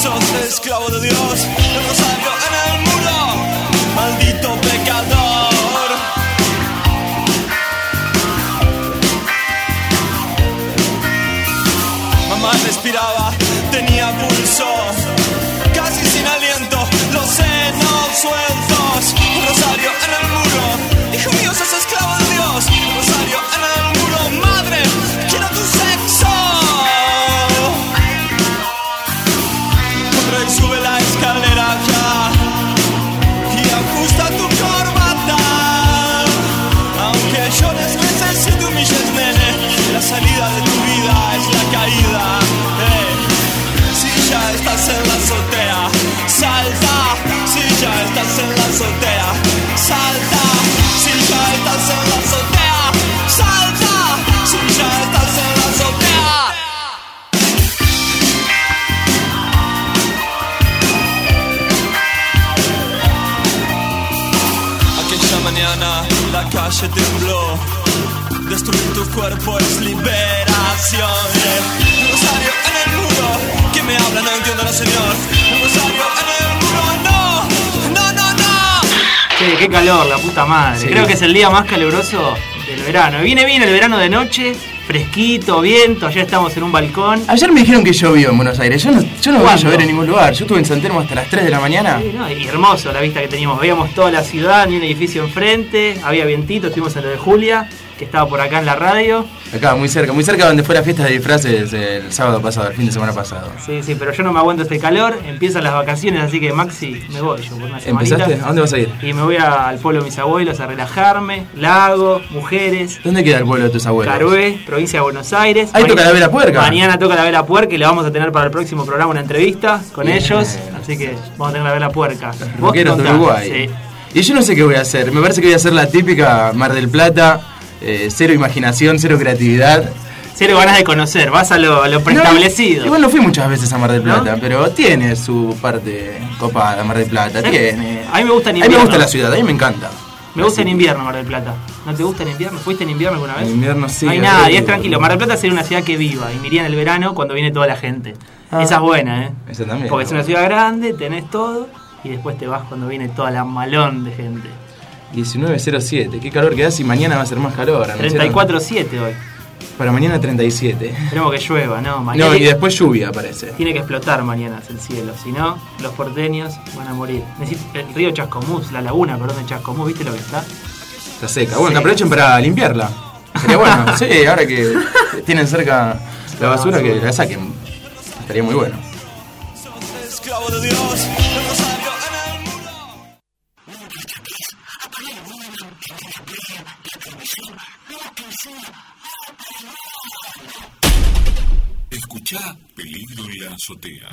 sos esclavo de Dios, el rosario en el muro, maldito pecador. Mamá respiraba, tenía pulso, casi sin aliento, los senos sueltos, un rosario en el muro. Hijo mío, sos esclavo de Dios, un rosario en el muro. Madre, quiero tu sexo. Corre y sube la escalera ya y ajusta tu corbata. Aunque llores, necesito humilles, nene, la salida de tu vida es la caída. Si ya estás en la azotea, salta. Si ya estás en la azotea, salta. Si ya estás en la azotea, salta. Si ya estás en la azotea. Aquella mañana la calle tembló. Destruir tu cuerpo es liberación. Un rosario en el muro. ¿Quién me habla? No entiendo, no, señor. Un rosario en el muro. No, no, no, no. Che, qué calor, la puta madre. Sí. Creo que es el día más caluroso del verano. Viene bien el verano de noche, fresquito, viento. Ayer estamos en un balcón. Ayer me dijeron que llovió en Buenos Aires. Yo no voy a llover en ningún lugar. Yo estuve en San Telmo hasta las 3 de la mañana. Sí, no, y hermoso la vista que teníamos. Veíamos toda la ciudad, ni un edificio enfrente. Había vientito, estuvimos en lo de Julia, que estaba por acá en la radio. Acá, muy cerca donde fue la fiesta de disfraces el sábado pasado, el fin de semana pasado. Sí, pero yo no me aguanto este calor, empiezan las vacaciones, así que Maxi, me voy yo por una semanita. ¿Empezaste? ¿A dónde vas a ir? Y me voy al pueblo de mis abuelos a relajarme, lago, mujeres. ¿Dónde queda el pueblo de tus abuelos? Carué, provincia de Buenos Aires. Ahí toca la Vela Puerca. Mañana toca la Vela Puerca y le vamos a tener para el próximo programa una entrevista con ellos, así que vamos a tener la Vela Puerca. ¿Vos qué contás? De Uruguay. Sí. Y yo no sé qué voy a hacer, me parece que voy a hacer la típica Mar del Plata. Cero imaginación, cero creatividad. Cero ganas de conocer, vas a lo preestablecido. Igual no fui muchas veces a Mar del Plata, ¿no? Pero tiene su parte copada Mar del Plata, tiene. A mí me gusta en invierno. A mí me gusta la ciudad, a mí me encanta. Me gusta en invierno Mar del Plata. ¿No te gusta en invierno? ¿Fuiste en invierno alguna vez? En invierno sí. No hay nada, y es tranquilo. Mar del Plata sería una ciudad que viva y me iría en el verano cuando viene toda la gente. Esa es buena, Esa también. Porque es una ciudad grande, tenés todo y después te vas cuando viene toda la malón de gente. 19.07, qué calor que hace y mañana va a ser más calor. 34.7 hoy. Para mañana 37. Esperemos que llueva, ¿no? Mañana no, y después lluvia parece. Tiene que explotar mañana el cielo, si no, los porteños van a morir. El río Chascomús, la laguna, perdón, de Chascomús, ¿viste lo que está? Está seca. Bueno, que aprovechen para limpiarla. Sería bueno, sí, ahora que tienen cerca la basura, que la saquen. Estaría muy bueno. Esclavo de Dios. Escuchá Peligro en la Azotea.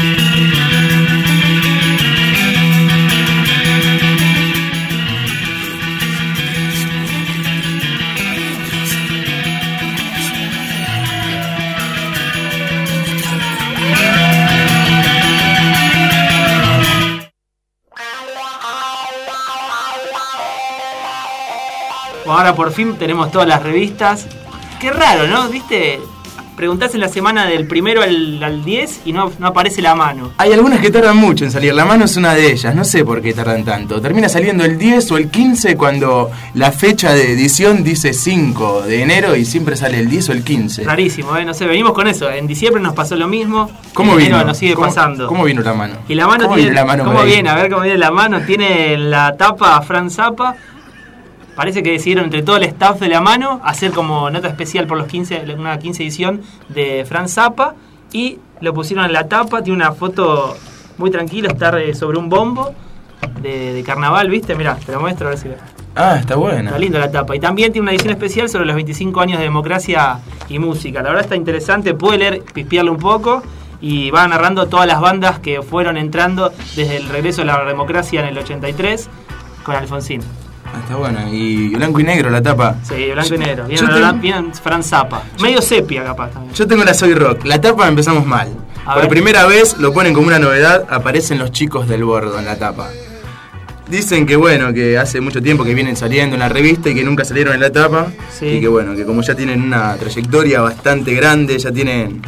Ahora por fin tenemos todas las revistas. Qué raro, ¿no? ¿Viste? Preguntás en la semana del 1 al 10 y no aparece La Mano. Hay algunas que tardan mucho en salir. La Mano es una de ellas. No sé por qué tardan tanto. Termina saliendo el 10 o el 15 cuando la fecha de edición dice 5 de enero y siempre sale el 10 o el 15. Rarísimo, no sé, venimos con eso. En diciembre nos pasó lo mismo. ¿Cómo vino? Nos sigue pasando. ¿Cómo vino La Mano? Y La Mano ¿Cómo tiene, viene La Mano? ¿Cómo viene? A ver cómo viene La Mano. Tiene en la tapa a Franz Zappa. Parece que decidieron entre todo el staff de La Mano hacer como nota especial por los 15, una 15 edición de Franz Zappa y lo pusieron en la tapa. Tiene una foto muy tranquila, está sobre un bombo de carnaval, ¿viste? Mirá, te lo muestro a ver si ves. Ah, está buena. Está linda la tapa. Y también tiene una edición especial sobre los 25 años de democracia y música. La verdad está interesante, puede leer, pispearle un poco y va narrando todas las bandas que fueron entrando desde el regreso de la democracia en el 83 con Alfonsín. Está buena. Y blanco y negro la tapa. Sí, blanco y negro. Bien Franz Zappa. Medio sepia capaz también. Yo tengo la Soy Rock. La tapa empezamos mal. Por primera vez lo ponen como una novedad. Aparecen los Chicos del Bordo en la tapa. Dicen que bueno, que hace mucho tiempo que vienen saliendo en la revista y que nunca salieron en la tapa. Sí. Y que bueno, que como ya tienen una trayectoria bastante grande, ya tienen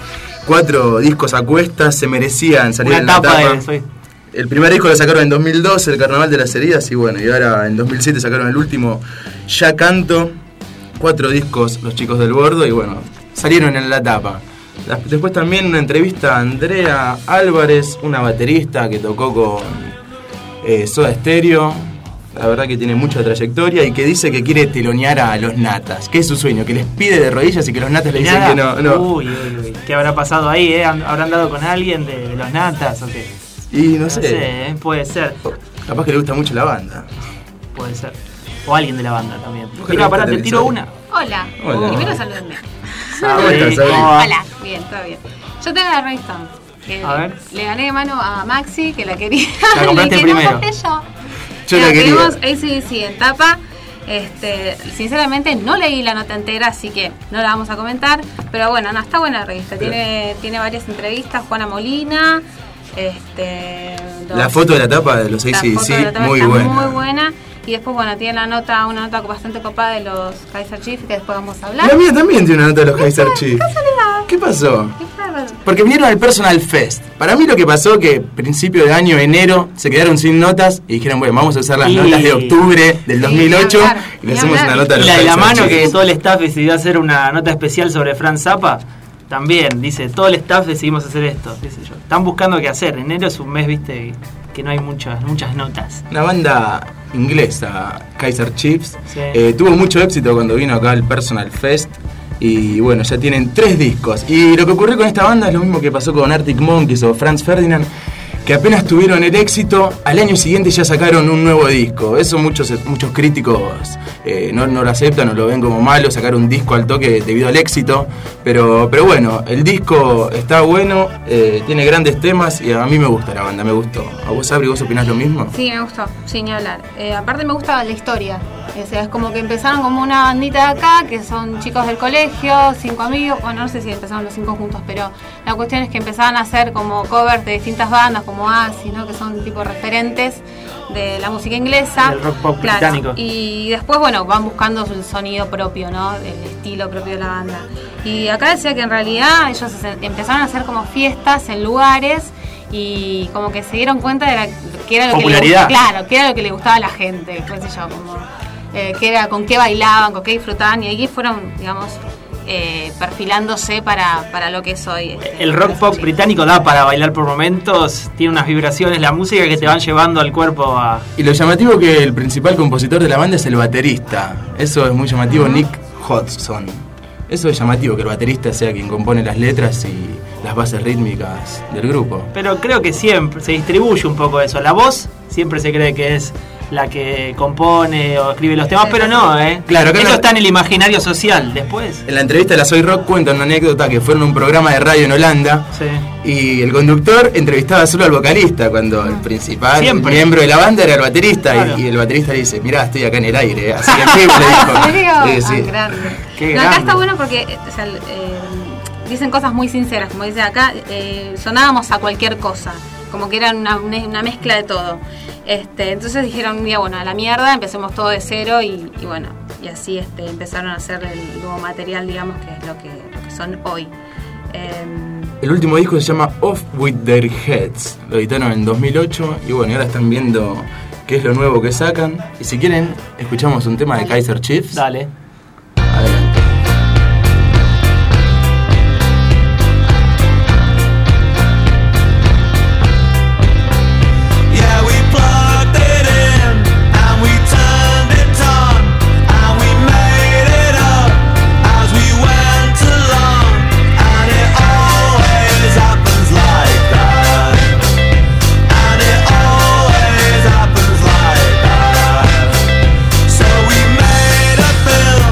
4 discos a cuestas, se merecían salir en la tapa. El primer disco lo sacaron en 2012, El Carnaval de las Heridas, y bueno, y ahora en 2007 sacaron el último, Ya Canto. 4 discos los chicos del Bordo y bueno, salieron en la tapa. Después también una entrevista a Andrea Álvarez, una baterista que tocó con Soda Stereo. La verdad que tiene mucha trayectoria y que dice que quiere telonear a los Natas, que es su sueño, que les pide de rodillas y que los Natas le dicen que no. Uy, ¿qué habrá pasado ahí? ¿Habrán dado con alguien de los Natas o qué? Y no sé, puede ser. Capaz que le gusta mucho la banda. Puede ser. O alguien de la banda también. Mira, pará, te tiro una. Hola. Primero salúdenme. Hola. Bien, todo bien. Yo tengo la Rolling Stone. A ver. Le gané de mano a Maxi, que la quería. La compraste primero. Yo la quería. Tenemos ACDC en tapa. Sinceramente no leí la nota entera, así que no la vamos a comentar. Pero bueno, no, está buena la revista. Tiene varias entrevistas. Juana Molina. La foto de la tapa de los ACDC, muy buena. Muy buena. Y después, bueno, tiene una nota bastante copada de los Kaiser Chiefs, que después vamos a hablar. La mía también tiene una nota de los Kaiser Chiefs. ¿Qué pasó? Porque vinieron al Personal Fest. Para mí lo que pasó que principio de año, enero, se quedaron sin notas y dijeron, bueno, vamos a usar las notas de octubre del 2008 y le hacemos una nota de los Kaiser Chiefs. La mano que todo el staff decidió hacer una nota especial sobre Frank Zappa. También, dice, todo el staff decidimos hacer esto, qué sé yo. Están buscando qué hacer. Enero es un mes, viste, que no hay muchas notas. Una banda inglesa, Kaiser Chiefs, sí. Tuvo mucho éxito cuando vino acá al Personal Fest. Y bueno, ya tienen 3 discos. Y lo que ocurrió con esta banda es lo mismo que pasó con Arctic Monkeys o Franz Ferdinand, que apenas tuvieron el éxito, al año siguiente ya sacaron un nuevo disco. Eso muchos críticos no lo aceptan o lo ven como malo, sacar un disco al toque debido al éxito. Pero bueno, el disco está bueno, tiene grandes temas y a mí me gusta la banda, me gustó. ¿A vos, Sabri, vos opinás lo mismo? Sí, me gustó, sin ni hablar. Aparte me gusta la historia. O sea, es como que empezaron como una bandita de acá, que son chicos del colegio, 5 amigos, bueno, no sé si empezaron los 5 juntos, pero la cuestión es que empezaban a hacer como covers de distintas bandas, como Oasis, ¿no? Que son tipo referentes de la música inglesa. El rock pop británico. Y después, bueno, van buscando el sonido propio, ¿no? El estilo propio de la banda. Y acá decía que en realidad ellos empezaron a hacer como fiestas en lugares y como que se dieron cuenta de que era lo que le gustaba a la gente, qué sé yo, como que era con qué bailaban, con qué disfrutaban, y ahí fueron, digamos, perfilándose para lo que es hoy. El rock pop británico da para bailar por momentos, tiene unas vibraciones, la música que te van llevando al cuerpo a... Y lo llamativo que el principal compositor de la banda es el baterista. Eso es muy llamativo, Nick Hodgson. Eso es llamativo, que el baterista sea quien compone las letras y las bases rítmicas del grupo. Pero creo que siempre se distribuye un poco eso. La voz siempre se cree que es la que compone o escribe los temas, pero no, Claro, eso está en el imaginario social. Después, en la entrevista de la Soy Rock cuentan una anécdota que fueron a un programa de radio en Holanda, sí. Y el conductor entrevistaba solo al vocalista cuando el principal miembro de la banda era el baterista, claro. y el baterista le dice, mirá, estoy acá en el aire, así que le dijo. ¿En serio? Grande. Qué acá está bueno porque dicen cosas muy sinceras, como dice acá, sonábamos a cualquier cosa, como que era una mezcla de todo. Entonces dijeron un día, bueno, a la mierda, empecemos todo de cero y bueno, y así empezaron a hacer el nuevo material, digamos, que es lo que son hoy. El último disco se llama Off With Their Heads, lo editaron en 2008 y bueno, ahora están viendo qué es lo nuevo que sacan. Y si quieren, escuchamos un tema de Kaiser Chiefs. Dale. Adelante. So we made a film.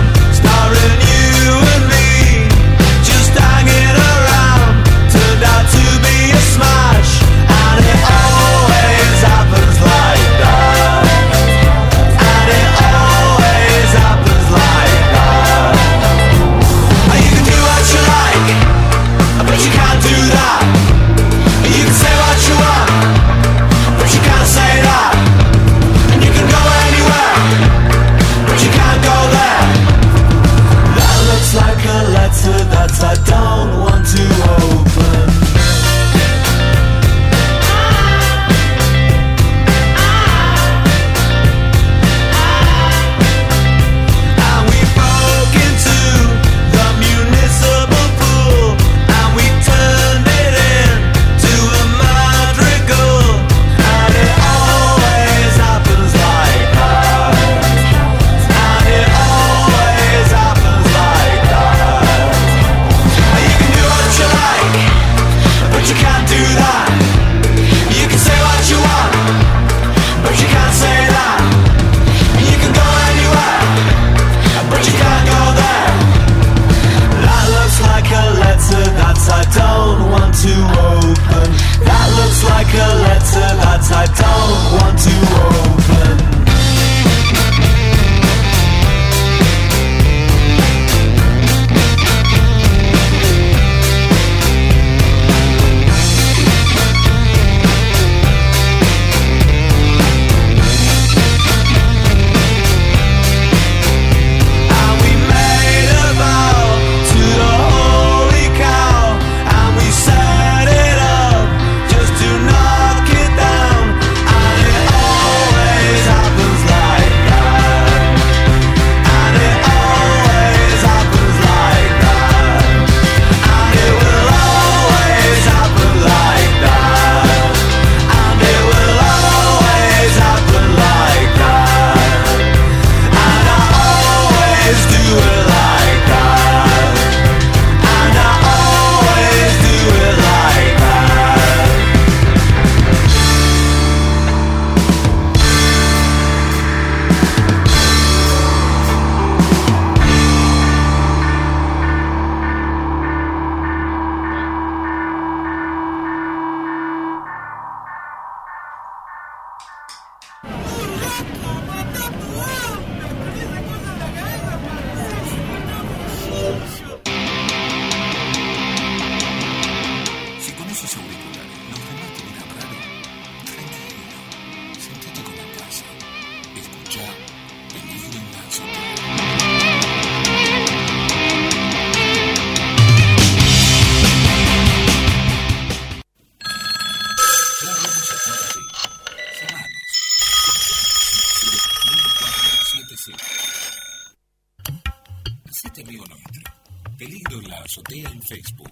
Azotea en Facebook.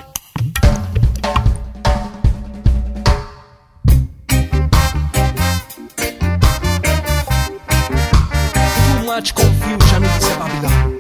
Too much confusion in this Babylon.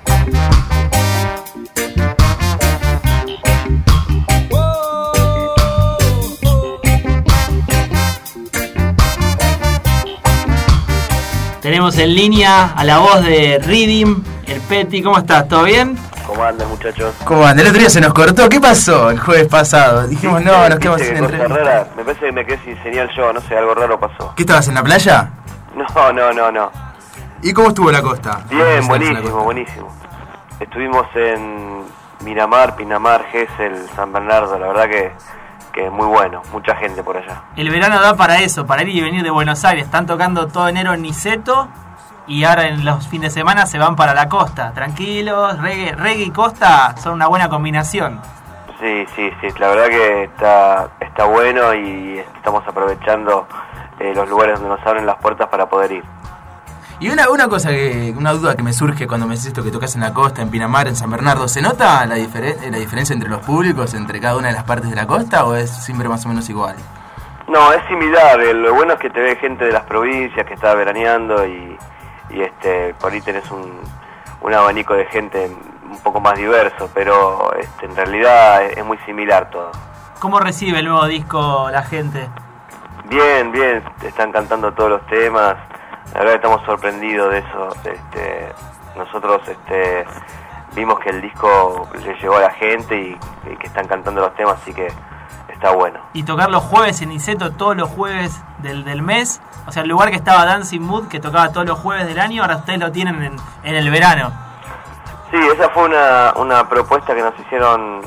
Tenemos en línea a la voz de Riddim, el Peti. ¿Cómo estás? ¿Todo bien? ¿Cómo andan, muchachos? ¿Cómo andan? El otro día se nos cortó. ¿Qué pasó el jueves pasado? Dijimos, no, nos quedamos sin entrevista. Rara. Me parece que me quedé sin señal yo, no sé, algo raro pasó. ¿Qué estabas en la playa? No. ¿Y cómo estuvo la costa? Bien, buenísimo. Estuvimos en Miramar, Pinamar, Gesell, San Bernardo, la verdad que muy bueno, mucha gente por allá. El verano da para eso, para ir y venir de Buenos Aires. Están tocando todo enero en Niceto y ahora en los fines de semana se van para la costa. Tranquilos, reggae y costa son una buena combinación. Sí, la verdad que está bueno y estamos aprovechando los lugares donde nos abren las puertas para poder ir. Y una duda que me surge cuando me decís esto que tocas en la costa, en Pinamar, en San Bernardo, ¿se nota la diferencia entre los públicos, entre cada una de las partes de la costa, o es siempre más o menos igual? No, es similar. Lo bueno es que te ve gente de las provincias que está veraneando y por ahí tenés un abanico de gente un poco más diverso, pero en realidad es muy similar todo. ¿Cómo recibe el nuevo disco la gente? Bien, están cantando todos los temas. La verdad que estamos sorprendidos de eso. Nosotros vimos que el disco le llegó a la gente y que están cantando los temas, así que está bueno. Y tocar los jueves en Niceto, todos los jueves del mes, o sea, el lugar que estaba Dancing Mood, que tocaba todos los jueves del año, ahora ustedes lo tienen en el verano. Sí, esa fue una propuesta que nos hicieron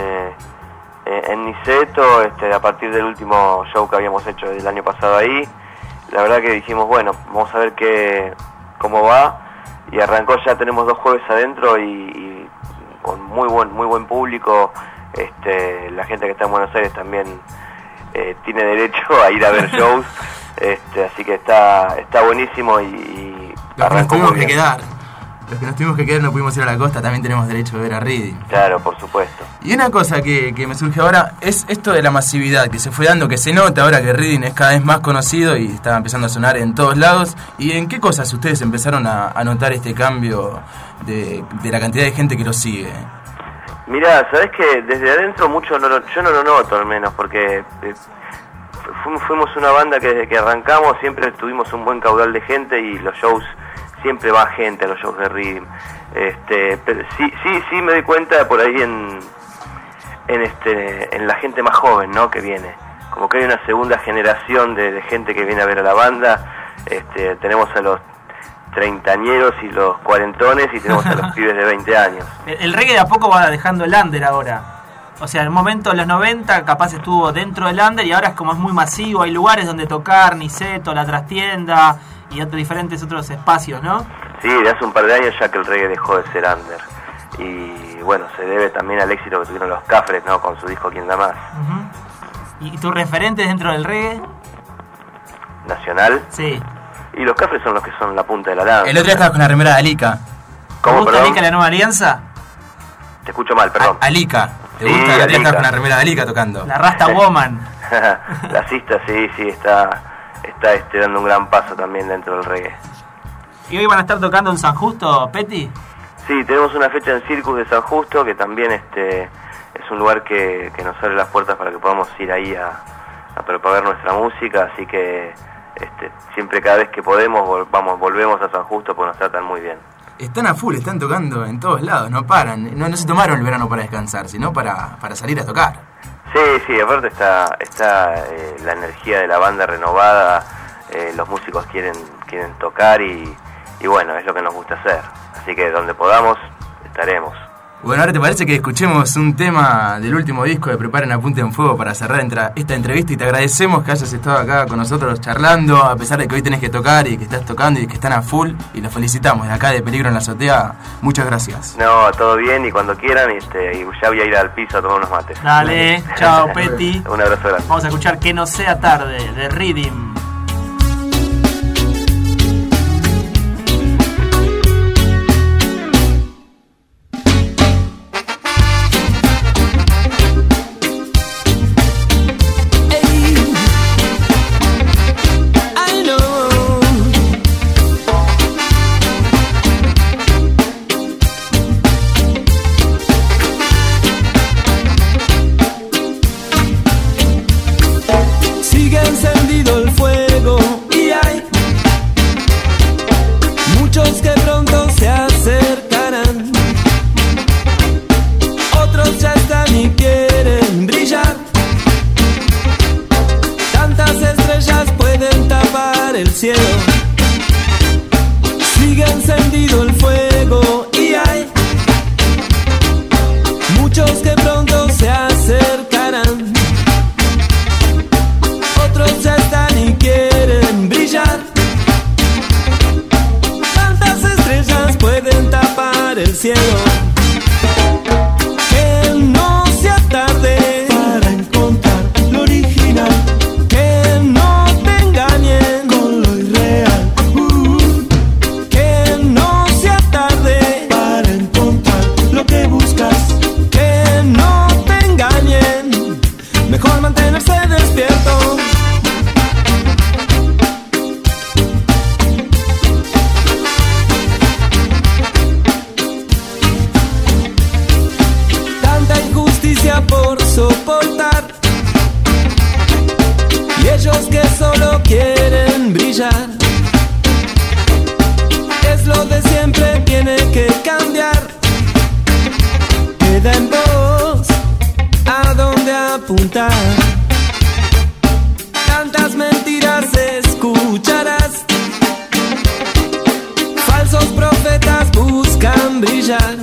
en Niceto, a partir del último show que habíamos hecho el año pasado ahí. La verdad que dijimos, bueno, vamos a ver cómo va, y arrancó. Ya tenemos 2 jueves adentro y con muy buen público. La gente que está en Buenos Aires también tiene derecho a ir a ver shows, así que está buenísimo y arrancó muy bien. Los que nos tuvimos que quedar no pudimos ir a la costa, también tenemos derecho a ver a Riddim. Claro, por supuesto. Y una cosa que me surge ahora es esto de la masividad que se fue dando, que se nota ahora que Riddim es cada vez más conocido y está empezando a sonar en todos lados. ¿Y en qué cosas ustedes empezaron a notar este cambio de la cantidad de gente que lo sigue? Mirá, sabés que desde adentro mucho yo no lo noto, al menos, porque fuimos una banda que desde que arrancamos siempre tuvimos un buen caudal de gente y los shows, siempre va gente a los shows de Riddim. Pero sí me doy cuenta por ahí en la gente más joven, ¿no? Que viene. Como que hay una segunda generación de gente que viene a ver a la banda. Tenemos a los treintañeros y los cuarentones y tenemos a los pibes de 20 años. El reggae de a poco va dejando el under ahora. O sea, en el momento de los 90 capaz estuvo dentro del under y ahora es muy masivo. Hay lugares donde tocar, Niceto, La Trastienda y diferentes otros espacios, ¿no? Sí, de hace un par de años ya que el reggae dejó de ser under. Y bueno, se debe también al éxito que tuvieron los Cafres, ¿no? Con su disco ¿Quién da más? Uh-huh. ¿Y tus referentes dentro del reggae? ¿Nacional? Sí. Y los Cafres son los que son la punta de la lanza. El otro día estabas con la remera de Alica. ¿Te gusta Alica, la nueva alianza? Te escucho mal, perdón. Alica. ¿Te gusta? El otro día estabas con la remera de Alica tocando. La Rasta Woman. La Sista, sí, está dando un gran paso también dentro del reggae. ¿Y hoy van a estar tocando en San Justo, Peti? Sí, tenemos una fecha en Circus de San Justo, que también es un lugar que nos abre las puertas para que podamos ir ahí a propagar nuestra música, así que siempre cada vez que podemos volvemos a San Justo porque nos tratan muy bien. Están a full, están tocando en todos lados, no paran, no se tomaron el verano para descansar, sino para salir a tocar. Sí, aparte está la energía de la banda renovada, los músicos quieren tocar y bueno, es lo que nos gusta hacer, así que donde podamos estaremos. Bueno, ahora te parece que escuchemos un tema del último disco de Preparen Apunten Fuego para cerrar esta entrevista, y te agradecemos que hayas estado acá con nosotros charlando, a pesar de que hoy tenés que tocar y que estás tocando y que están a full, y los felicitamos de acá de Peligro en la Azotea. Muchas gracias. No, todo bien, y cuando quieran y ya voy a ir al piso a tomar unos mates. Dale, chao Peti. Un abrazo grande. Vamos a escuchar Que no sea tarde de Riddim. el cielo. Sigue encendido el fuego y hay muchos que pronto se acercarán. Otros ya están y quieren brillar. Tantas estrellas pueden tapar el cielo. Que no sea tarde para encontrar lo original. Que no te engañen con lo irreal. Que no sea tarde para encontrar lo que buscas. Que no te engañen, mejor mantenerse despierto. Tanta injusticia por soportar y ellos que solo quieren brillar. Es lo de siempre, tiene que cambiar. Queda en vos a dónde apuntar. Tantas mentiras escucharás. Falsos profetas buscan brillar.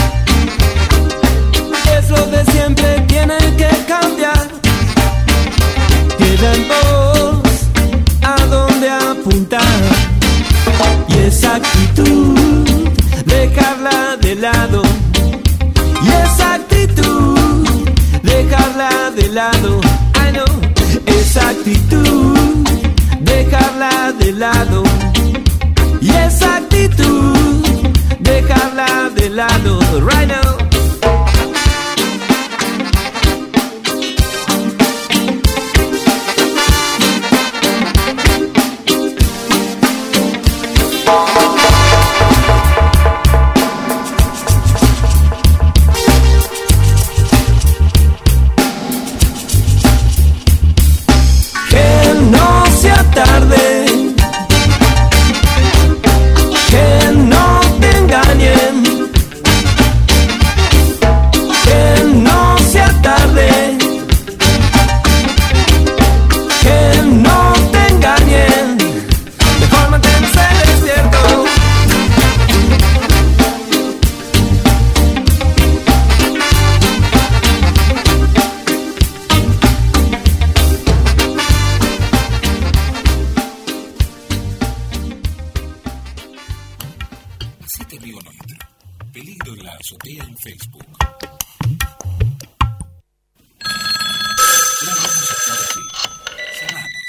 Es lo de siempre, tiene que cambiar. Queda en vos a dónde apuntar. Y esa actitud, dejarla de lado. Y esa actitud, dejarla de lado. I know. Esa actitud, dejarla de lado. Y esa actitud, dejarla de lado. Right now. Que no sea tarde, que no te engañen, que no sea tarde, que no te engañen, mejor mantenerse despierto. Hacete amigo nuestro. Peligro en la azotea en Facebook. La vamos a estar así. Llamanos.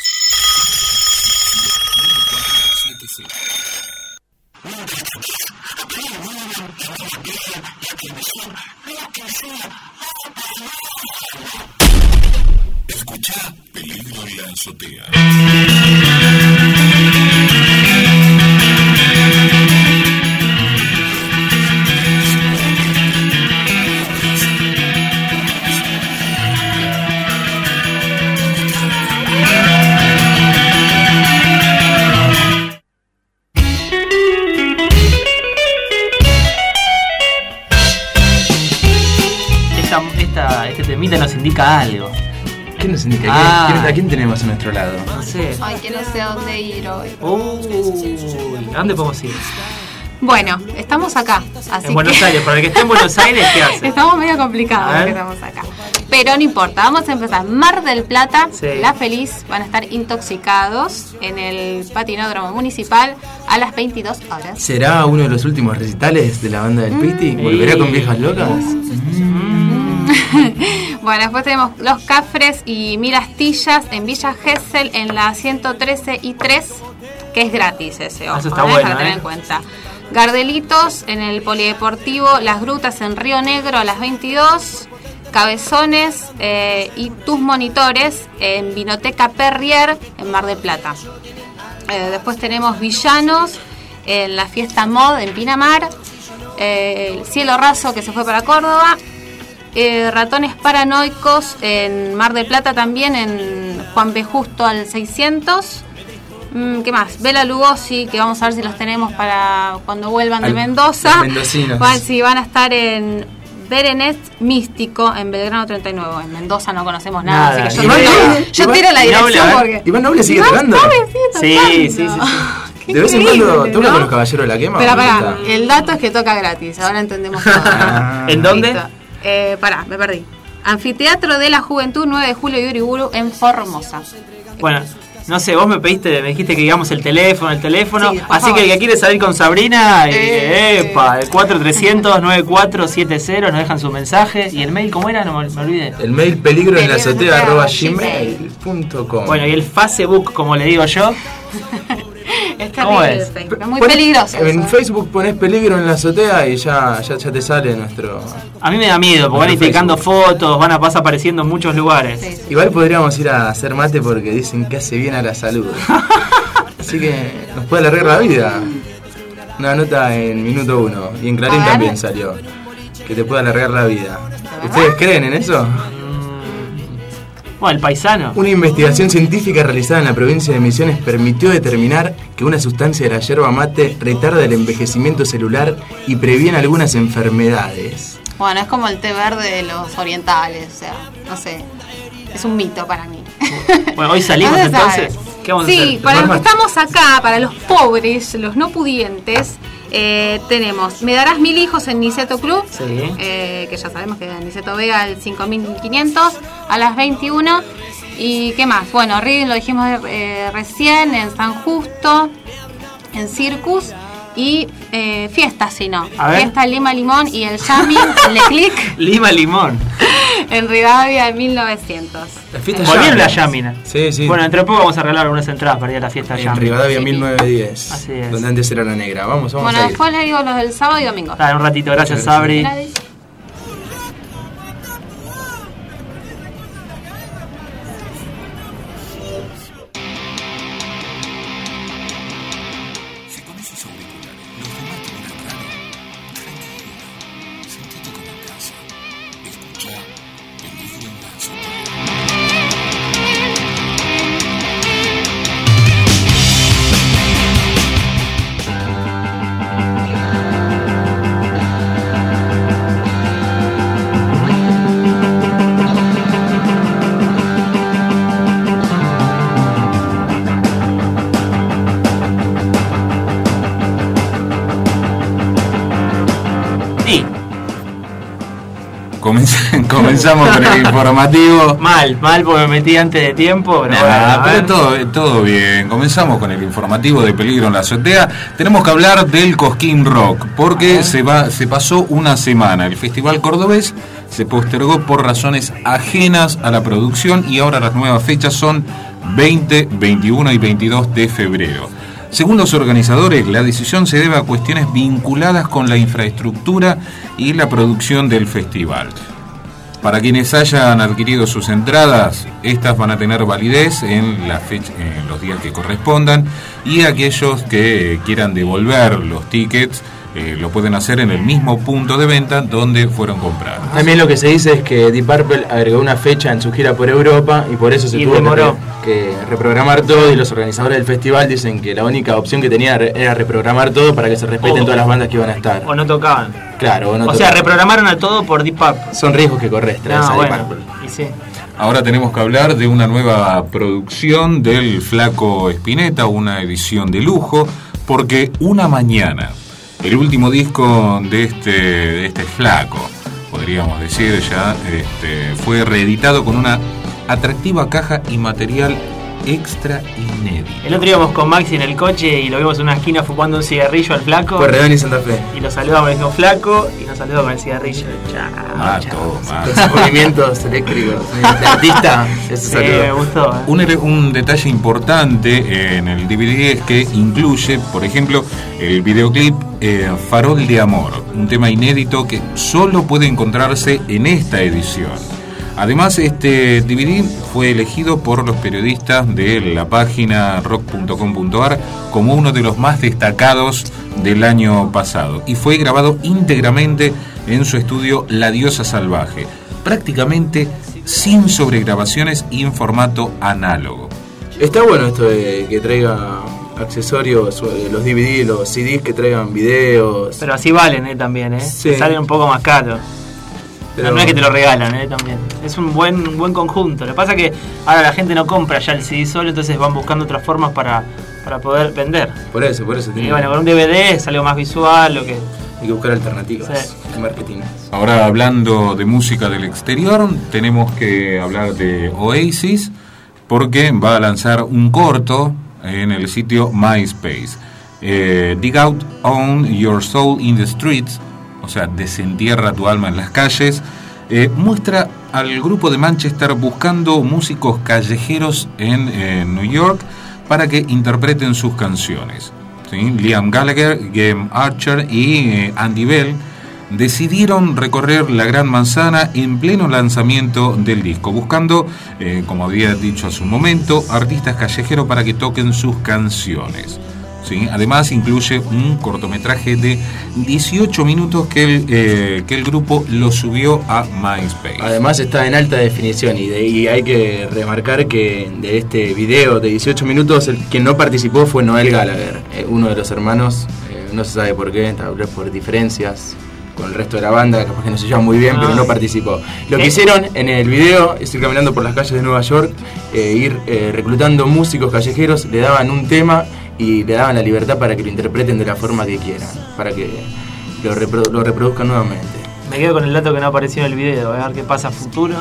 7475. Escucha Peligro en la azotea. Este temita nos indica algo. ¿Qué nos indica? ¿A quién tenemos a nuestro lado? No sé. Ay, que no sé a dónde ir hoy. ¿A dónde podemos ir? Bueno, estamos acá. Así En Buenos que... Aires. Para el que esté en Buenos Aires, ¿qué hace? Estamos medio complicados porque estamos acá. Pero no importa, vamos a empezar. Mar del Plata, Sí. La Feliz, van a estar intoxicados en el patinódromo municipal a las 22 horas. ¿Será uno de los últimos recitales de la banda del Piti? ¿Volverá con Viejas Locas? Bueno, después tenemos Los Cafres y Mil Astillas en Villa Gesell en la 113 y 3, que es gratis ese, ojo, Eso está bueno, para tener en cuenta. Gardelitos en el Polideportivo Las Grutas en Río Negro a las 22. Cabezones y Tus Monitores en Vinoteca Perrier en Mar del Plata. Después tenemos Villanos en la Fiesta Mod en Pinamar. El Cielo Raso, que se fue para Córdoba. Ratones Paranoicos en Mar del Plata también, en Juan B. Justo al 600. ¿Qué más? Bela Lugosi, que vamos a ver si los tenemos para cuando vuelvan de Mendoza. Mendocinos. Sí, van a estar en Berenet Místico en Belgrano 39. En Mendoza no conocemos nada, Nada. así que yo tiro la dirección porque... Iván Noble sigue tocando. Sí. Qué De vez en cuando increíble, toca ¿no? con los Caballeros de la Quema. Pero ¿o pará, está? el dato es que toca gratis, ahora entendemos todo. ¿En dónde? Listo. Pará, me perdí. Anfiteatro de la Juventud, 9 de julio, Uriburu, en Formosa. Bueno, no sé, vos me dijiste que digamos el teléfono, Sí, por así favor. que el que quiere salir con Sabrina, el 4300-9470, nos dejan su mensaje. ¿Y el mail cómo era? No me olvidé. El mail peligroenlazotea@gmail.com. Bueno, y el Facebook, como le digo yo. Es ¿Cómo terrible es? el Facebook, es muy Pones- peligroso. En eso. Facebook pones peligro en la azotea y ya te sale nuestro... A mí me da miedo, porque van Nuestro indicando Facebook. fotos, van a pasar apareciendo en muchos lugares. Sí, sí. Igual podríamos ir a hacer mate porque dicen que hace bien a la salud. Así que nos puede alargar la vida. Una nota en minuto 1. Y en Clarín A ver. también salió. Que te puede alargar la vida. ¿Ustedes creen en eso? Bueno, el paisano. Una investigación científica realizada en la provincia de Misiones permitió determinar que una sustancia de la yerba mate retarda el envejecimiento celular y previene algunas enfermedades. Bueno, es como el té verde de los orientales, o sea, no sé. Es un mito para mí. Bueno, hoy salimos No se sabe. entonces. ¿Qué vamos a Sí, hacer? para los que Tomar estamos acá, para los pobres, los no pudientes, tenemos Me darás 1000 hijos en Niceto Club, Sí. que ya sabemos que en Niceto Vega al 5500 a las 21. ¿Y qué más? Bueno, Reading lo dijimos recién, en San Justo, en Circus. Y fiestas, si no. A ver. Fiesta Lima Limón y el Yami, el Leclic, Lima Limón. en Rivadavia de 1900. La fiesta Volvieron la Yamina. Yamina. Sí, sí. Bueno, entre poco vamos a arreglar algunas entradas para ir a la fiesta En Yamina. Rivadavia Sí. 1910. Así es. Donde antes era la negra. Vamos Bueno, a ir. después les digo los del sábado y domingo. Dale, un ratito, gracias Muchas gracias. Sabri. Gracias. Si con esos auriculares los demás te miran raro, tranquilo, sentite como en casa. Escucha Peligro en la Azotea. Sí, Comenzamos con el informativo. mal porque me metí antes de tiempo. Pero, Nah, bueno, a pero ver. todo bien. Comenzamos con el informativo de Peligro en la Azotea. Tenemos que hablar del Cosquín Rock, porque se pasó una semana. El Festival Cordobés se postergó por razones ajenas a la producción y ahora las nuevas fechas son 20, 21 y 22 de febrero. Según los organizadores, la decisión se debe a cuestiones vinculadas con la infraestructura y la producción del festival. Para quienes hayan adquirido sus entradas, estas van a tener validez en los días que correspondan, y aquellos que quieran devolver los tickets lo pueden hacer en el mismo punto de venta donde fueron comprados. También lo que se dice es que Deep Purple agregó una fecha en su gira por Europa y por eso se Y tuvo demoró. que reprogramar todo, y los organizadores del festival dicen que la única opción que tenía era reprogramar todo para que se respeten O- todas las bandas que iban a estar. O no tocaban. Claro, o no O sea, tocaban. reprogramaron a todo por Deep Purple. Son riesgos que corres, traes No, a Deep bueno, Purple. y sí. Ahora tenemos que hablar de una nueva producción del Flaco Spinetta, una edición de lujo, porque Una Mañana, el último disco de este Flaco, podríamos decir ya, fue reeditado con una atractiva caja y material extra inédito. El otro íbamos con Maxi en el coche y lo vimos en una esquina fumando un cigarrillo al flaco. Corredón y Santa Fe. Y lo saludamos, le dijimos flaco y nos saludamos con el cigarrillo. Chao, Mato, chao. Con sus movimientos eléctricos. De artista. Eso Sí, me gustó. Un detalle importante en el DVD es que incluye, por ejemplo, el videoclip Farol de Amor, un tema inédito que solo puede encontrarse en esta edición. Además, este DVD fue elegido por los periodistas de la página rock.com.ar como uno de los más destacados del año pasado y fue grabado íntegramente en su estudio La Diosa Salvaje, prácticamente sin sobregrabaciones y en formato análogo. Está bueno esto de que traiga accesorios, los DVD, los CDs que traigan videos. Pero así valen también, Sí. Salen un poco más caros. Pero no es que te lo regalan, también. Es un buen conjunto. Lo que pasa es que ahora la gente no compra ya el CD solo, entonces van buscando otras formas para poder vender. Por eso. Y bueno, con un DVD es algo más visual, lo que... Hay que buscar alternativas Sí. de marketing. Ahora, hablando de música del exterior, tenemos que hablar de Oasis, porque va a lanzar un corto en el sitio MySpace. Dig Out Own Your Soul in the Streets, o sea, desentierra tu alma en las calles, muestra al grupo de Manchester buscando músicos callejeros en New York para que interpreten sus canciones. ¿Sí? Liam Gallagher, Game Archer y Andy Bell decidieron recorrer la Gran Manzana en pleno lanzamiento del disco, buscando, como había dicho hace un momento, artistas callejeros para que toquen sus canciones. ¿Sí? Además incluye un cortometraje de 18 minutos que el grupo lo subió a MySpace. Además está en alta definición y hay que remarcar que de este video de 18 minutos quien no participó fue Noel Gallagher, uno de los hermanos, no se sabe por qué, tal vez por diferencias con el resto de la banda, capaz que no se lleva muy bien, pero no participó. Lo que hicieron en el video es ir caminando por las calles de Nueva York, ir reclutando músicos callejeros, le daban un tema y le daban la libertad para que lo interpreten de la forma que quieran, para que lo reproduzcan nuevamente. Me quedo con el dato que no apareció en el video, a ver qué pasa a futuro.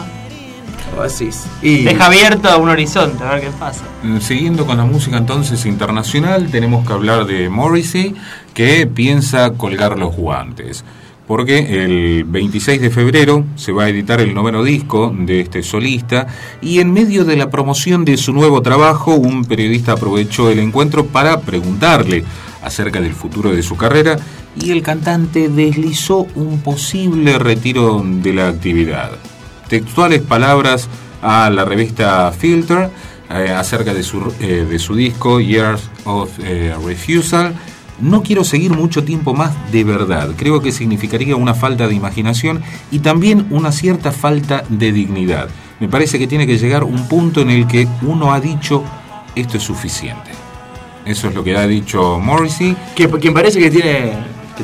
Oasis. Y deja abierto a un horizonte, a ver qué pasa. Siguiendo con la música entonces internacional, tenemos que hablar de Morrissey, que piensa colgar los guantes, porque el 26 de febrero se va a editar el 9º disco de este solista, y en medio de la promoción de su nuevo trabajo, un periodista aprovechó el encuentro para preguntarle acerca del futuro de su carrera, y el cantante deslizó un posible retiro de la actividad. Textuales palabras a la revista Filter acerca de su disco Years of Refusal: no quiero seguir mucho tiempo más de verdad. Creo que significaría una falta de imaginación y también una cierta falta de dignidad. Me parece que tiene que llegar un punto en el que uno ha dicho esto es suficiente. Eso es lo que ha dicho Morrissey. Quien parece que tiene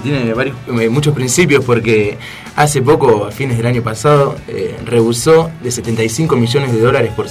muchos principios, porque hace poco, a fines del año pasado, rehusó de $75 millones por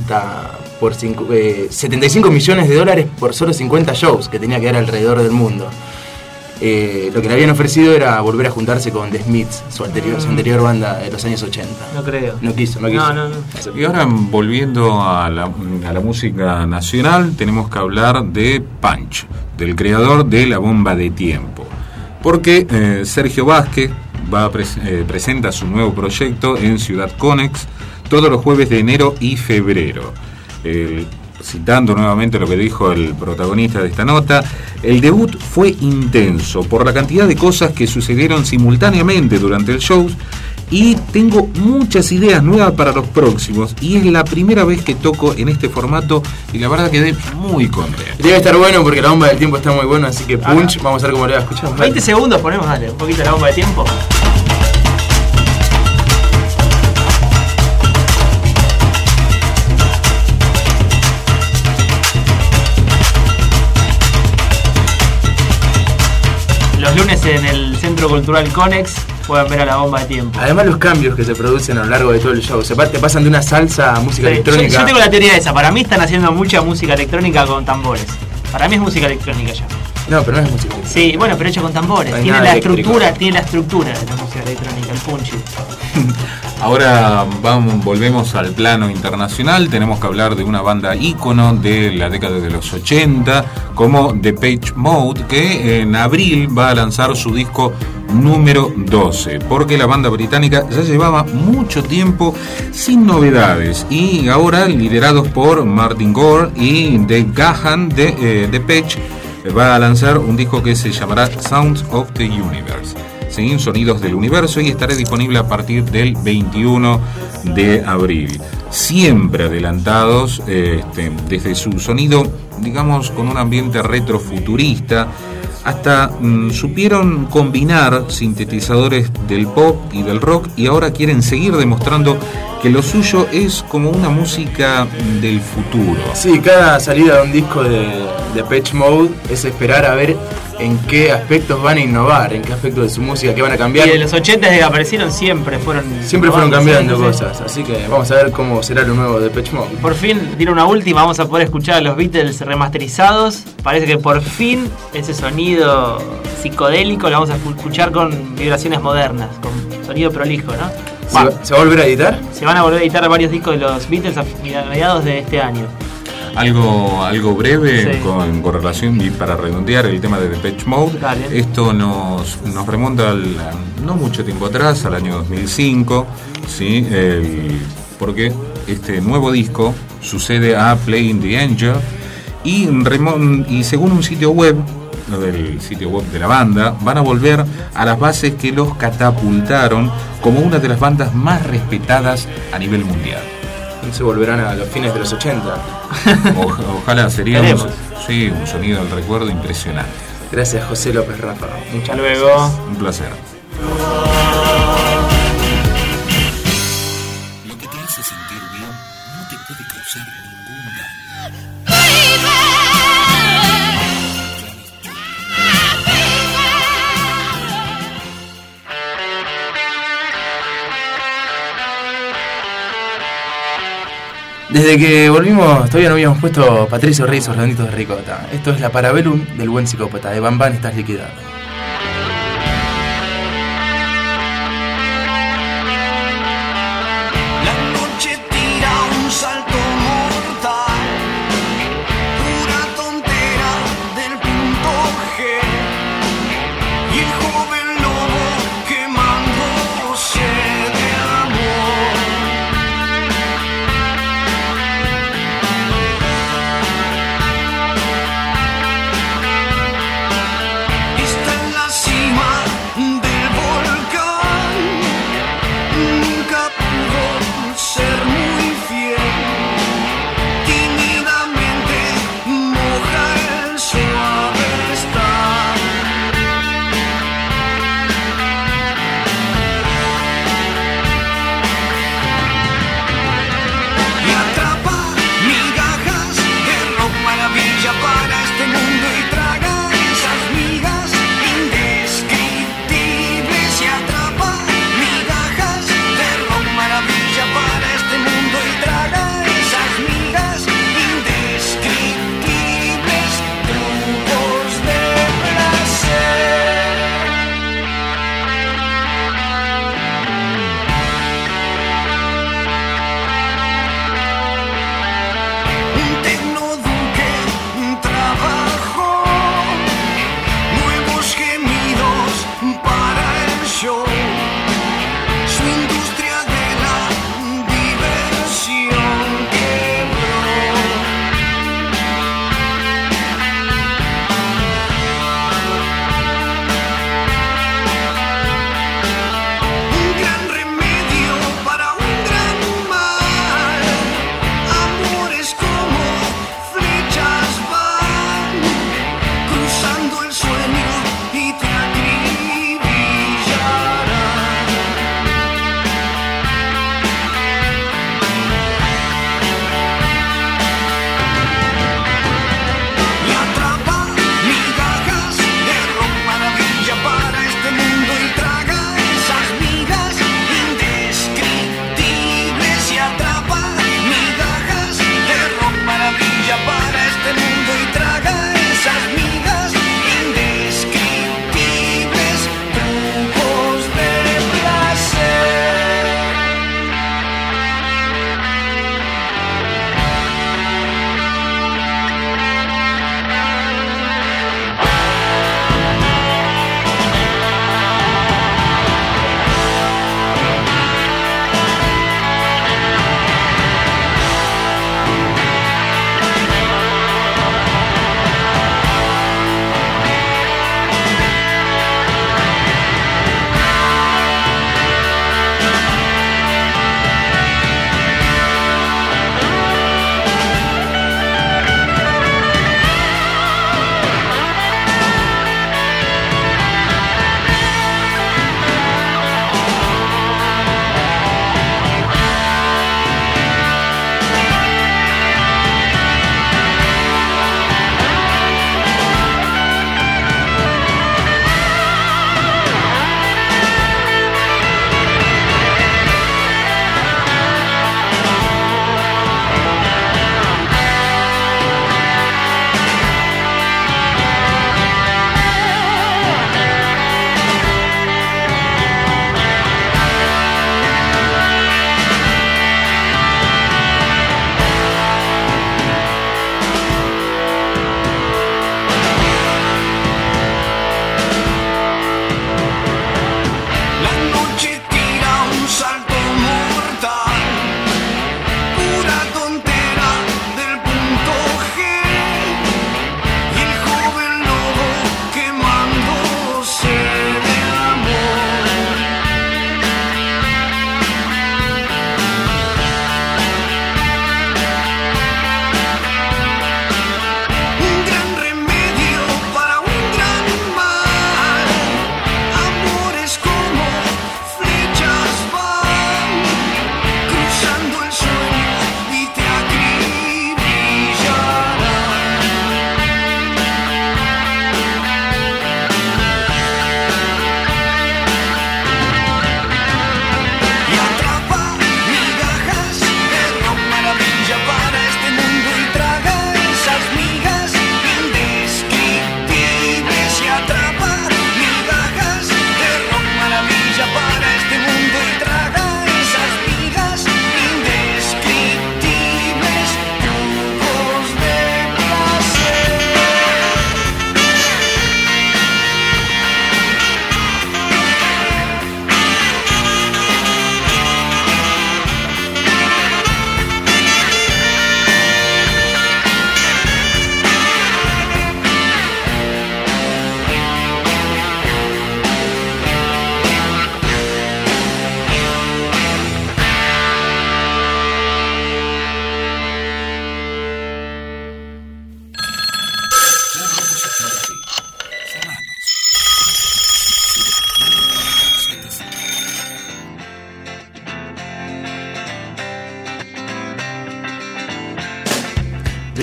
75 millones de dólares por solo 50 shows que tenía que dar alrededor del mundo. Lo que le habían ofrecido era volver a juntarse con The Smiths, su anterior banda de los años 80. No creo. No quiso. No. Y ahora, volviendo a la música nacional, tenemos que hablar de Punch, del creador de La Bomba de Tiempo. Porque Sergio Vázquez presenta su nuevo proyecto en Ciudad Conex todos los jueves de enero y febrero. Citando nuevamente lo que dijo el protagonista de esta nota: el debut fue intenso por la cantidad de cosas que sucedieron simultáneamente durante el show, y tengo muchas ideas nuevas para los próximos, y es la primera vez que toco en este formato y la verdad quedé muy contento. Debe estar bueno porque La Bomba del Tiempo está muy bueno, así que Punch, vamos a ver cómo le va a escuchar. 20 segundos ponemos, dale, un poquito La Bomba de Tiempo. Los lunes en el Centro Cultural Conex pueden ver a La Bomba de Tiempo. Además, los cambios que se producen a lo largo de todo el show, te pasan de una salsa a música electrónica. Yo tengo la teoría esa, para mí están haciendo mucha música electrónica con tambores. Para mí es música electrónica ya. No, pero no es música electrónica. Sí, bueno, pero hecho con tambores. No hay tiene nada la eléctrico. estructura de la música electrónica, el punchy. Ahora volvemos al plano internacional. Tenemos que hablar de una banda ícono de la década de los 80 como Depeche Mode, que en abril va a lanzar su disco número 12, porque la banda británica ya llevaba mucho tiempo sin novedades, y ahora, liderados por Martin Gore y Dave Gahan de Depeche, va a lanzar un disco que se llamará Sounds of the Universe, ¿sí? Sonidos del Universo, y estará disponible a partir del 21 de abril. Siempre adelantados desde su sonido, digamos, con un ambiente retrofuturista, hasta supieron combinar sintetizadores del pop y del rock, y ahora quieren seguir demostrando que lo suyo es como una música del futuro. Sí, cada salida de un disco de Depeche Mode es esperar a ver en qué aspectos van a innovar, en qué aspectos de su música, qué van a cambiar. Y de los 80 desde que aparecieron siempre fueron cambiando cosas, así que vamos a ver cómo será lo nuevo de Depeche Mode. Por fin, tiene una última, vamos a poder escuchar a los Beatles remasterizados. Parece que por fin ese sonido psicodélico lo vamos a escuchar con vibraciones modernas, con sonido prolijo, ¿no? ¿Se va a volver a editar? Se van a volver a editar varios discos de los Beatles a mediados de este año. Algo breve sí. con relación y para redondear el tema de Depeche Mode. Dale. Esto nos remonta no mucho tiempo atrás, al año 2005, ¿sí? Porque este nuevo disco sucede a Playing the Angel y según un sitio web, del sitio web de la banda, van a volver a las bases que los catapultaron como una de las bandas más respetadas a nivel mundial. Se volverán a los fines de los 80. Ojalá, sería un sonido del recuerdo impresionante. Gracias, José López Rafa. Muchas luego. Un placer. Lo que te hace sentir bien no te puede causar ningún daño. Desde que volvimos, todavía no habíamos puesto Patricio Reyes o Redonditos de Ricota. Esto es la Parabellum del buen psicópata. De Bam Bam estás liquidado. La noche tira un salto mortal, una tontera del punto G, y el joven lobo quemándose de amor. Esta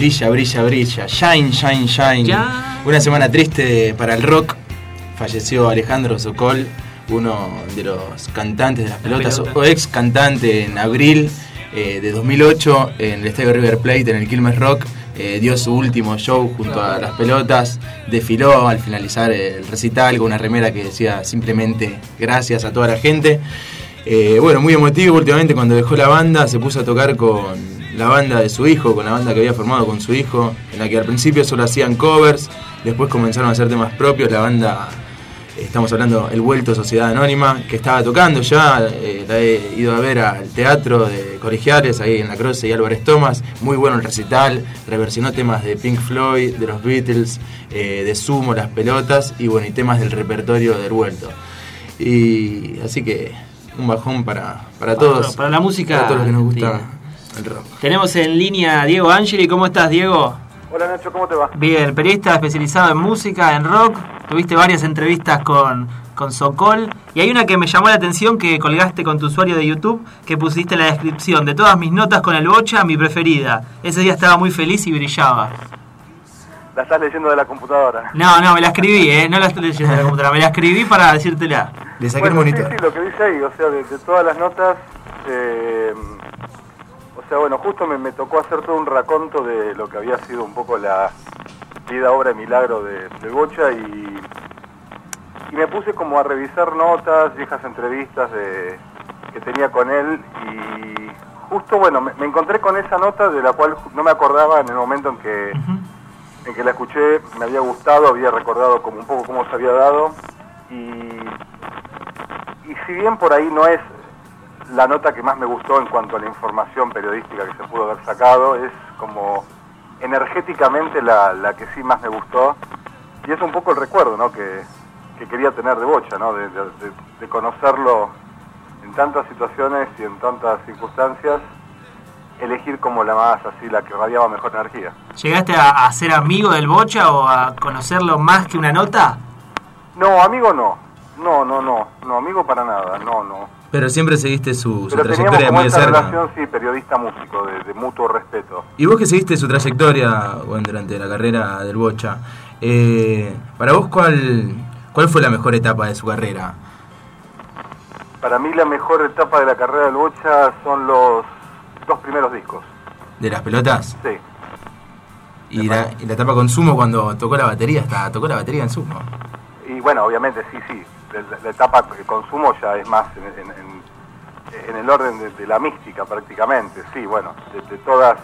brilla, brilla, brilla. Shine, shine, shine. Ya. Una semana triste para el rock. Falleció Alejandro Sokol, uno de los cantantes de las pelotas, o ex cantante en abril de 2008 en el estadio River Plate, en el Quilmes Rock. Dio su último show junto a las pelotas, desfiló al finalizar el recital con una remera que decía simplemente gracias a toda la gente. Bueno, muy emotivo. Últimamente cuando dejó la banda se puso a tocar con la banda de su hijo, con la banda que había formado con su hijo, en la que al principio solo hacían covers, después comenzaron a hacer temas propios. La banda, estamos hablando El Vuelto Sociedad Anónima, que estaba tocando ya, la he ido a ver al teatro de Colegiales, ahí en La Croce y Álvarez Thomas. Muy bueno el recital, reversionó temas de Pink Floyd, de los Beatles, de Sumo, Las Pelotas, y bueno, y temas del repertorio del Vuelto. Y así que un bajón para todos. Para la música. Para todos los que nos gusta el rock. Tenemos en línea a Diego Angeli. ¿Cómo estás, Diego? Hola Nacho, ¿cómo te va? Bien, periodista especializado en música, en rock. Tuviste varias entrevistas con Sokol. Y hay una que me llamó la atención que colgaste con tu usuario de YouTube, que pusiste en la descripción: de todas mis notas con el Bocha, mi preferida. Ese día estaba muy feliz y brillaba. ¿La estás leyendo de la computadora? No, me la escribí, no la estoy leyendo de la computadora. Me la escribí para decírtela. Le saqué el monitor. Sí, lo que dice ahí, o sea, de todas las notas, o sea, bueno, justo me tocó hacer todo un raconto de lo que había sido un poco la vida, obra y milagro de Bocha, y me puse como a revisar notas, viejas entrevistas que tenía con él, y justo, bueno, me encontré con esa nota de la cual no me acordaba en el momento en que la escuché. Me había gustado, había recordado como un poco cómo se había dado, y si bien por ahí no es la nota que más me gustó en cuanto a la información periodística que se pudo haber sacado, es como energéticamente la que sí más me gustó, y es un poco el recuerdo, ¿no?, que quería tener de Bocha, ¿no?, de conocerlo en tantas situaciones y en tantas circunstancias, elegir como la más así, la que radiaba mejor energía. ¿Llegaste a ser amigo del Bocha o a conocerlo más que una nota? No, amigo no, amigo para nada, no. Pero siempre seguiste su Pero trayectoria como muy de esta cerca. relación, sí, periodista-músico, de mutuo respeto. Y vos que seguiste su trayectoria, bueno, durante la carrera del Bocha, para vos, ¿cuál fue la mejor etapa de su carrera? Para mí la mejor etapa de la carrera del Bocha son los 2 primeros discos. ¿De las pelotas? Sí. Y la etapa con Sumo, cuando tocó la batería, tocó la batería en Sumo. Y bueno, obviamente, sí. La etapa de consumo ya es más en el orden de la mística prácticamente, sí, bueno, de todas.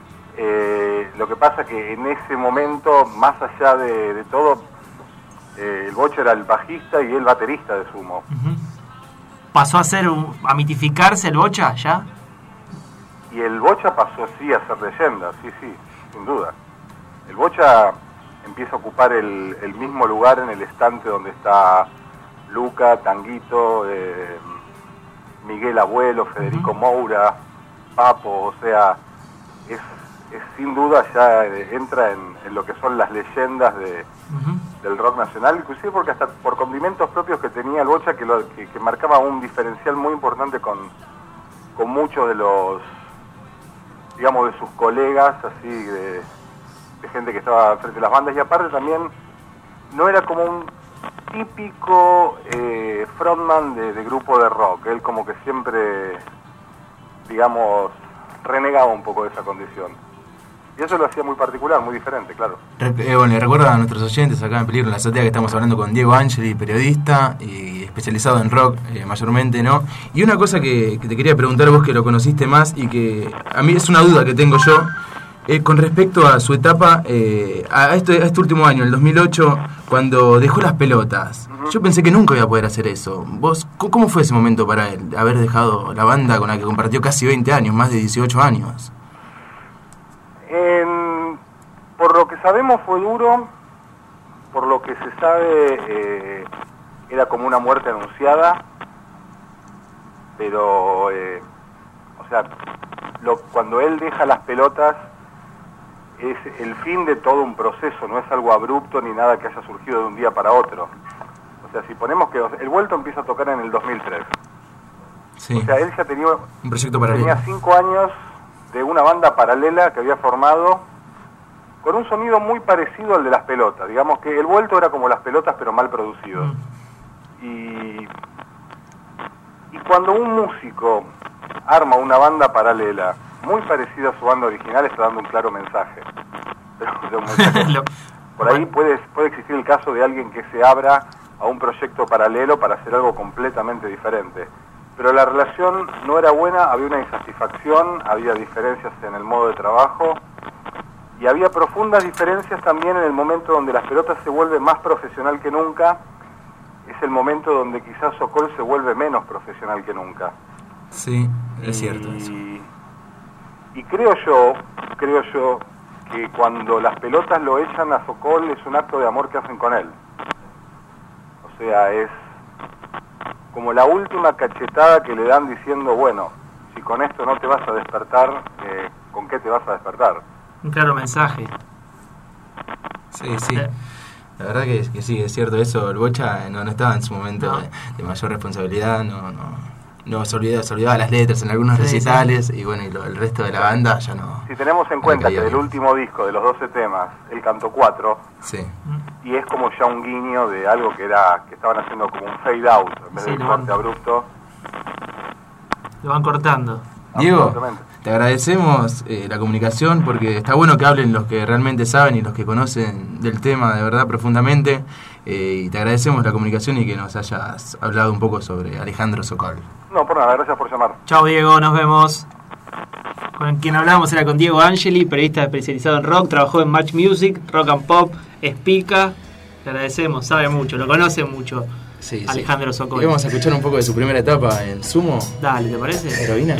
Lo que pasa que en ese momento, más allá de todo, el Bocha era el bajista y el baterista de Sumo. ¿Pasó a mitificarse el Bocha ya? Y el Bocha pasó sí a ser leyenda, sí, sin duda. El Bocha empieza a ocupar el mismo lugar en el estante donde está Luca, Tanguito, Miguel Abuelo, Federico Moura, Papo, o sea, es sin duda ya entra en lo que son las leyendas del rock nacional, inclusive porque hasta por condimentos propios que tenía el Bocha que marcaba un diferencial muy importante con muchos de los, digamos, de sus colegas, así de gente que estaba frente a las bandas, y aparte también no era como un típico frontman de grupo de rock. Él como que siempre, digamos, renegaba un poco de esa condición. Y eso lo hacía muy particular, muy diferente, claro. Bueno, le recuerdo a nuestros oyentes acá en Peligro en la Azotea que estamos hablando con Diego Angeli, periodista y especializado en rock mayormente, ¿no? Y una cosa que te quería preguntar, vos que lo conociste más y que a mí es una duda que tengo yo, con respecto a su etapa, a este último año, el 2008, cuando dejó las pelotas. Yo pensé que nunca iba a poder hacer eso. ¿Vos cómo fue ese momento para él, haber dejado la banda con la que compartió casi 20 años, más de 18 años? Por lo que sabemos fue duro, por lo que se sabe era como una muerte anunciada, pero, o sea, cuando él deja las pelotas es el fin de todo un proceso, no es algo abrupto ni nada que haya surgido de un día para otro. O sea, si ponemos que el Vuelto empieza a tocar en el 2003, sí. O sea, él ya tenía un proyecto paralelo. Tenía 5 años de una banda paralela que había formado con un sonido muy parecido al de las pelotas. Digamos que el vuelto era como las pelotas, pero mal producido. Y cuando un músico arma una banda paralela muy parecida a su banda original, está dando un claro mensaje. Pero un mensaje. Por ahí puede existir el caso de alguien que se abra a un proyecto paralelo para hacer algo completamente diferente. Pero la relación no era buena, había una insatisfacción, había diferencias en el modo de trabajo y había profundas diferencias también en el momento donde las pelotas se vuelve más profesional que nunca. Es el momento donde quizás Sokol se vuelve menos profesional que nunca. Sí, es cierto eso. Y creo yo que cuando las pelotas lo echan a Sokol es un acto de amor que hacen con él. O sea, es como la última cachetada que le dan diciendo, bueno, si con esto no te vas a despertar, ¿con qué te vas a despertar? Un claro mensaje. Sí, sí. La verdad que sí, es cierto eso. El Bocha no estaba en su momento de mayor responsabilidad, no se olvidaba las letras en algunos recitales, y bueno, el resto de la banda ya no. Si tenemos en cuenta que del último disco, de los 12 temas, él cantó 4, sí, y es como ya un guiño de algo que estaban haciendo como un fade out, en vez de un corte abrupto. Lo van cortando. Diego, te agradecemos la comunicación, porque está bueno que hablen los que realmente saben y los que conocen del tema de verdad profundamente, y te agradecemos la comunicación y que nos hayas hablado un poco sobre Alejandro Sokol. No, por nada, gracias por llamar. Chao Diego, nos vemos. Con quien hablábamos era con Diego Angeli, periodista especializado en rock, trabajó en Match Music, Rock and Pop, Espica. Le agradecemos, sabe mucho, lo conoce mucho. Sí, Alejandro Sokol. Y vamos a escuchar un poco de su primera etapa en Sumo. Dale, ¿te parece? Heroína.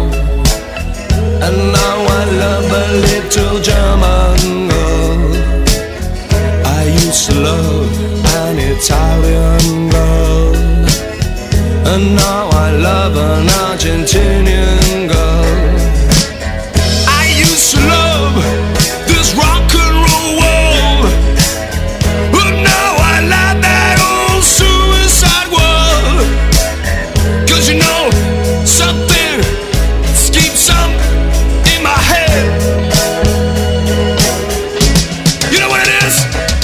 And now I love a little German girl. used to love an Italian girl, and now I love an Argentinian girl. I used to love this rock and roll world, but now I love that old suicide world. 'Cause you know, something keeps up in my head. You know what it is?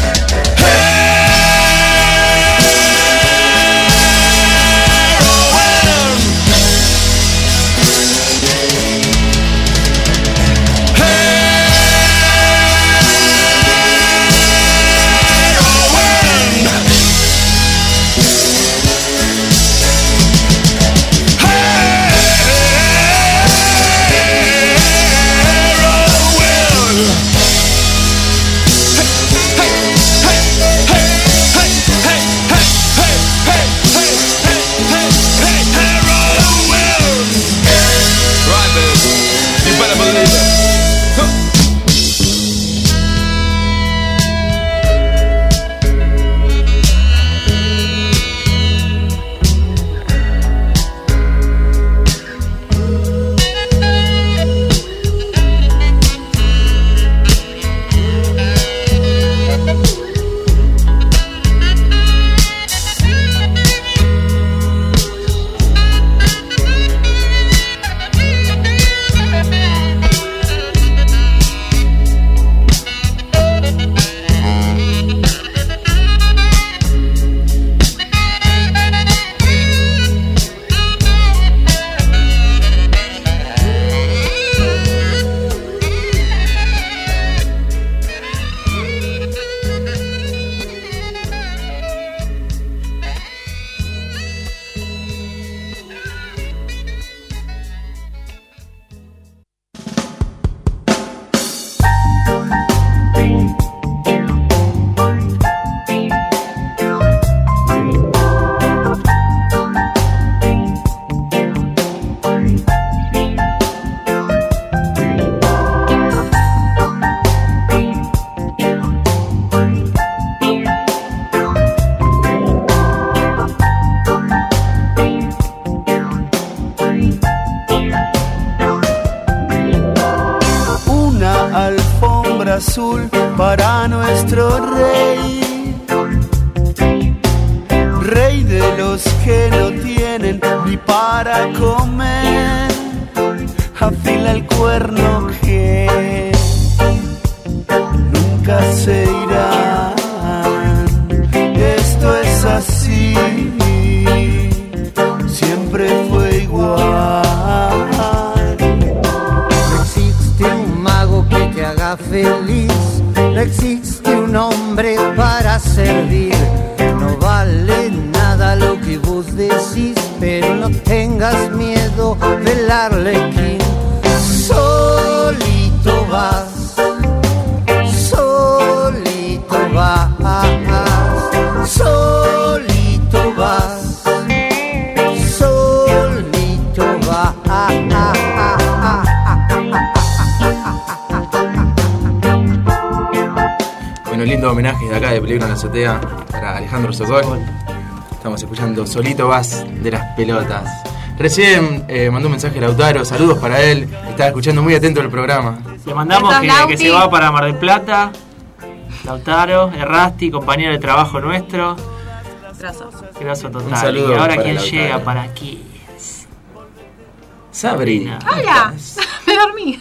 Azul para nuestro rey, rey de los que no tienen ni para comer, afila el cuerno que nunca se irá. Esto es así, siempre fue igual. No existe un mago que te haga feliz, no existe un hombre para servir. No vale nada lo que vos decís, pero no tengas miedo del Arlequín. Solito vas, solito vas, solito vas, solito vas. Bueno, lindo homenaje de acá de Peligro en la Azotea para Alejandro Sokol. Estamos escuchando Solito Vas de Las Pelotas. Recién mandó un mensaje a Lautaro, saludos para él. Estaba escuchando muy atento el programa. Le mandamos que se va para Mar del Plata. Lautaro, Errasti, compañero de trabajo nuestro. Graso total. Un saludo. Y ahora quién Lautaro llega para aquí. Sabrina. Hola, me dormí.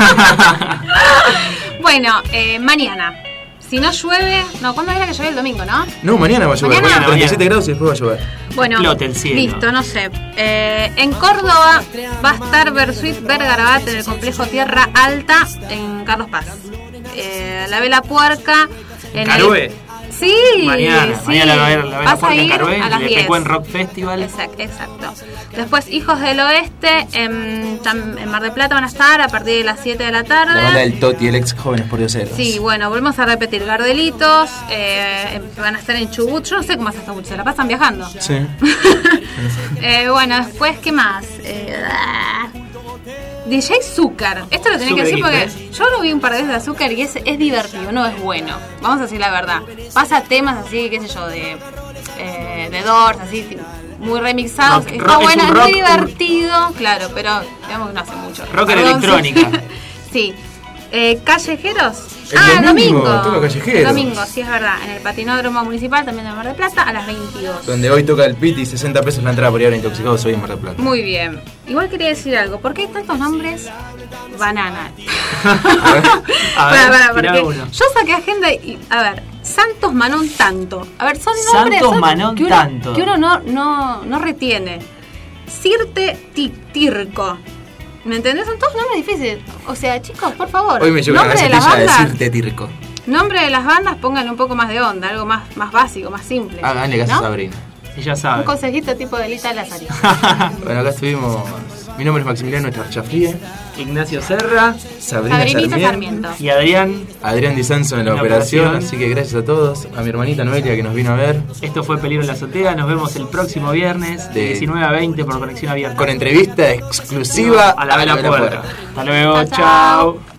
Bueno, mañana. Si no llueve, no, ¿cuándo era que llueve? El domingo, ¿no? No, mañana va a llover. ¿Mañana? 37 grados y después va a llover. Bueno, explote el cielo. Listo, no sé. En Córdoba va a estar Bersuit Bergarabat en el complejo Tierra Alta en Carlos Paz. La Vela Puerca en Carué. Sí, mañana la va a ver la Vela Vas a Puerca en ir Carué, a las de 10. Pecuen Rock Festival. Exacto. Después Hijos del Oeste en Mar del Plata van a estar a partir de las 7 de la tarde. La banda del Toti, el ex Jóvenes Pordioseros. Sí, bueno, volvemos a repetir. Gardelitos, van a estar en Chubut. Yo no sé cómo hace esta Chubut, se la pasan viajando. Sí. Bueno, después, ¿qué más? DJ Zucker. Esto lo tenés que decir Zucker, porque yo lo vi un par de veces de Azúcar y es divertido, no es bueno. Vamos a decir la verdad. Pasa temas así, qué sé yo, de Doors, así, muy remixados. Rock, Está es bueno, un es rock, muy divertido, claro, pero digamos que no hace mucho. Rocker Perdón, electrónica. Sí. Callejeros. El domingo. toca Callejeros. Domingo, sí, es verdad. En el patinódromo municipal, también de Mar del Plata, a las 22. Donde hoy toca el Piti, 60 pesos la entrada por ir a Intoxicados hoy en Mar del Plata. Muy bien. Igual quería decir algo. ¿Por qué hay tantos nombres banana? A ver, Para, tirá porque uno. yo saqué agenda y, a ver, Santos Manón Tanto. A ver, son nombres Santos Manón que uno, Tanto. que uno no retiene. Sirte Tirco. ¿Me entendés? Son todos nombres difíciles. O sea, chicos, por favor. Hoy me llegó la nombre de las gacetilla de bandas. decirte Tirco. Nombre de las bandas, pónganle un poco más de onda, algo más básico, más simple. Háganle caso a ¿no? Sabrina. Ella Un sabe. consejito tipo de Lita Lazari. Bueno, acá estuvimos. Mi nombre es Maximiliano Charchafríe. Ignacio Serra. Sabrina Sabrinita Sarmiento. Sarmiento. Y Adrián. Adrián Di Sanso en la operación. Así que gracias a todos. A mi hermanita Noelia que nos vino a ver. Esto fue Peligro en la Azotea. Nos vemos el próximo viernes de 19 a 20 por Conexión Abierta. Con entrevista exclusiva a la Vela Puerta. Hasta luego. Chao, chao. Chao.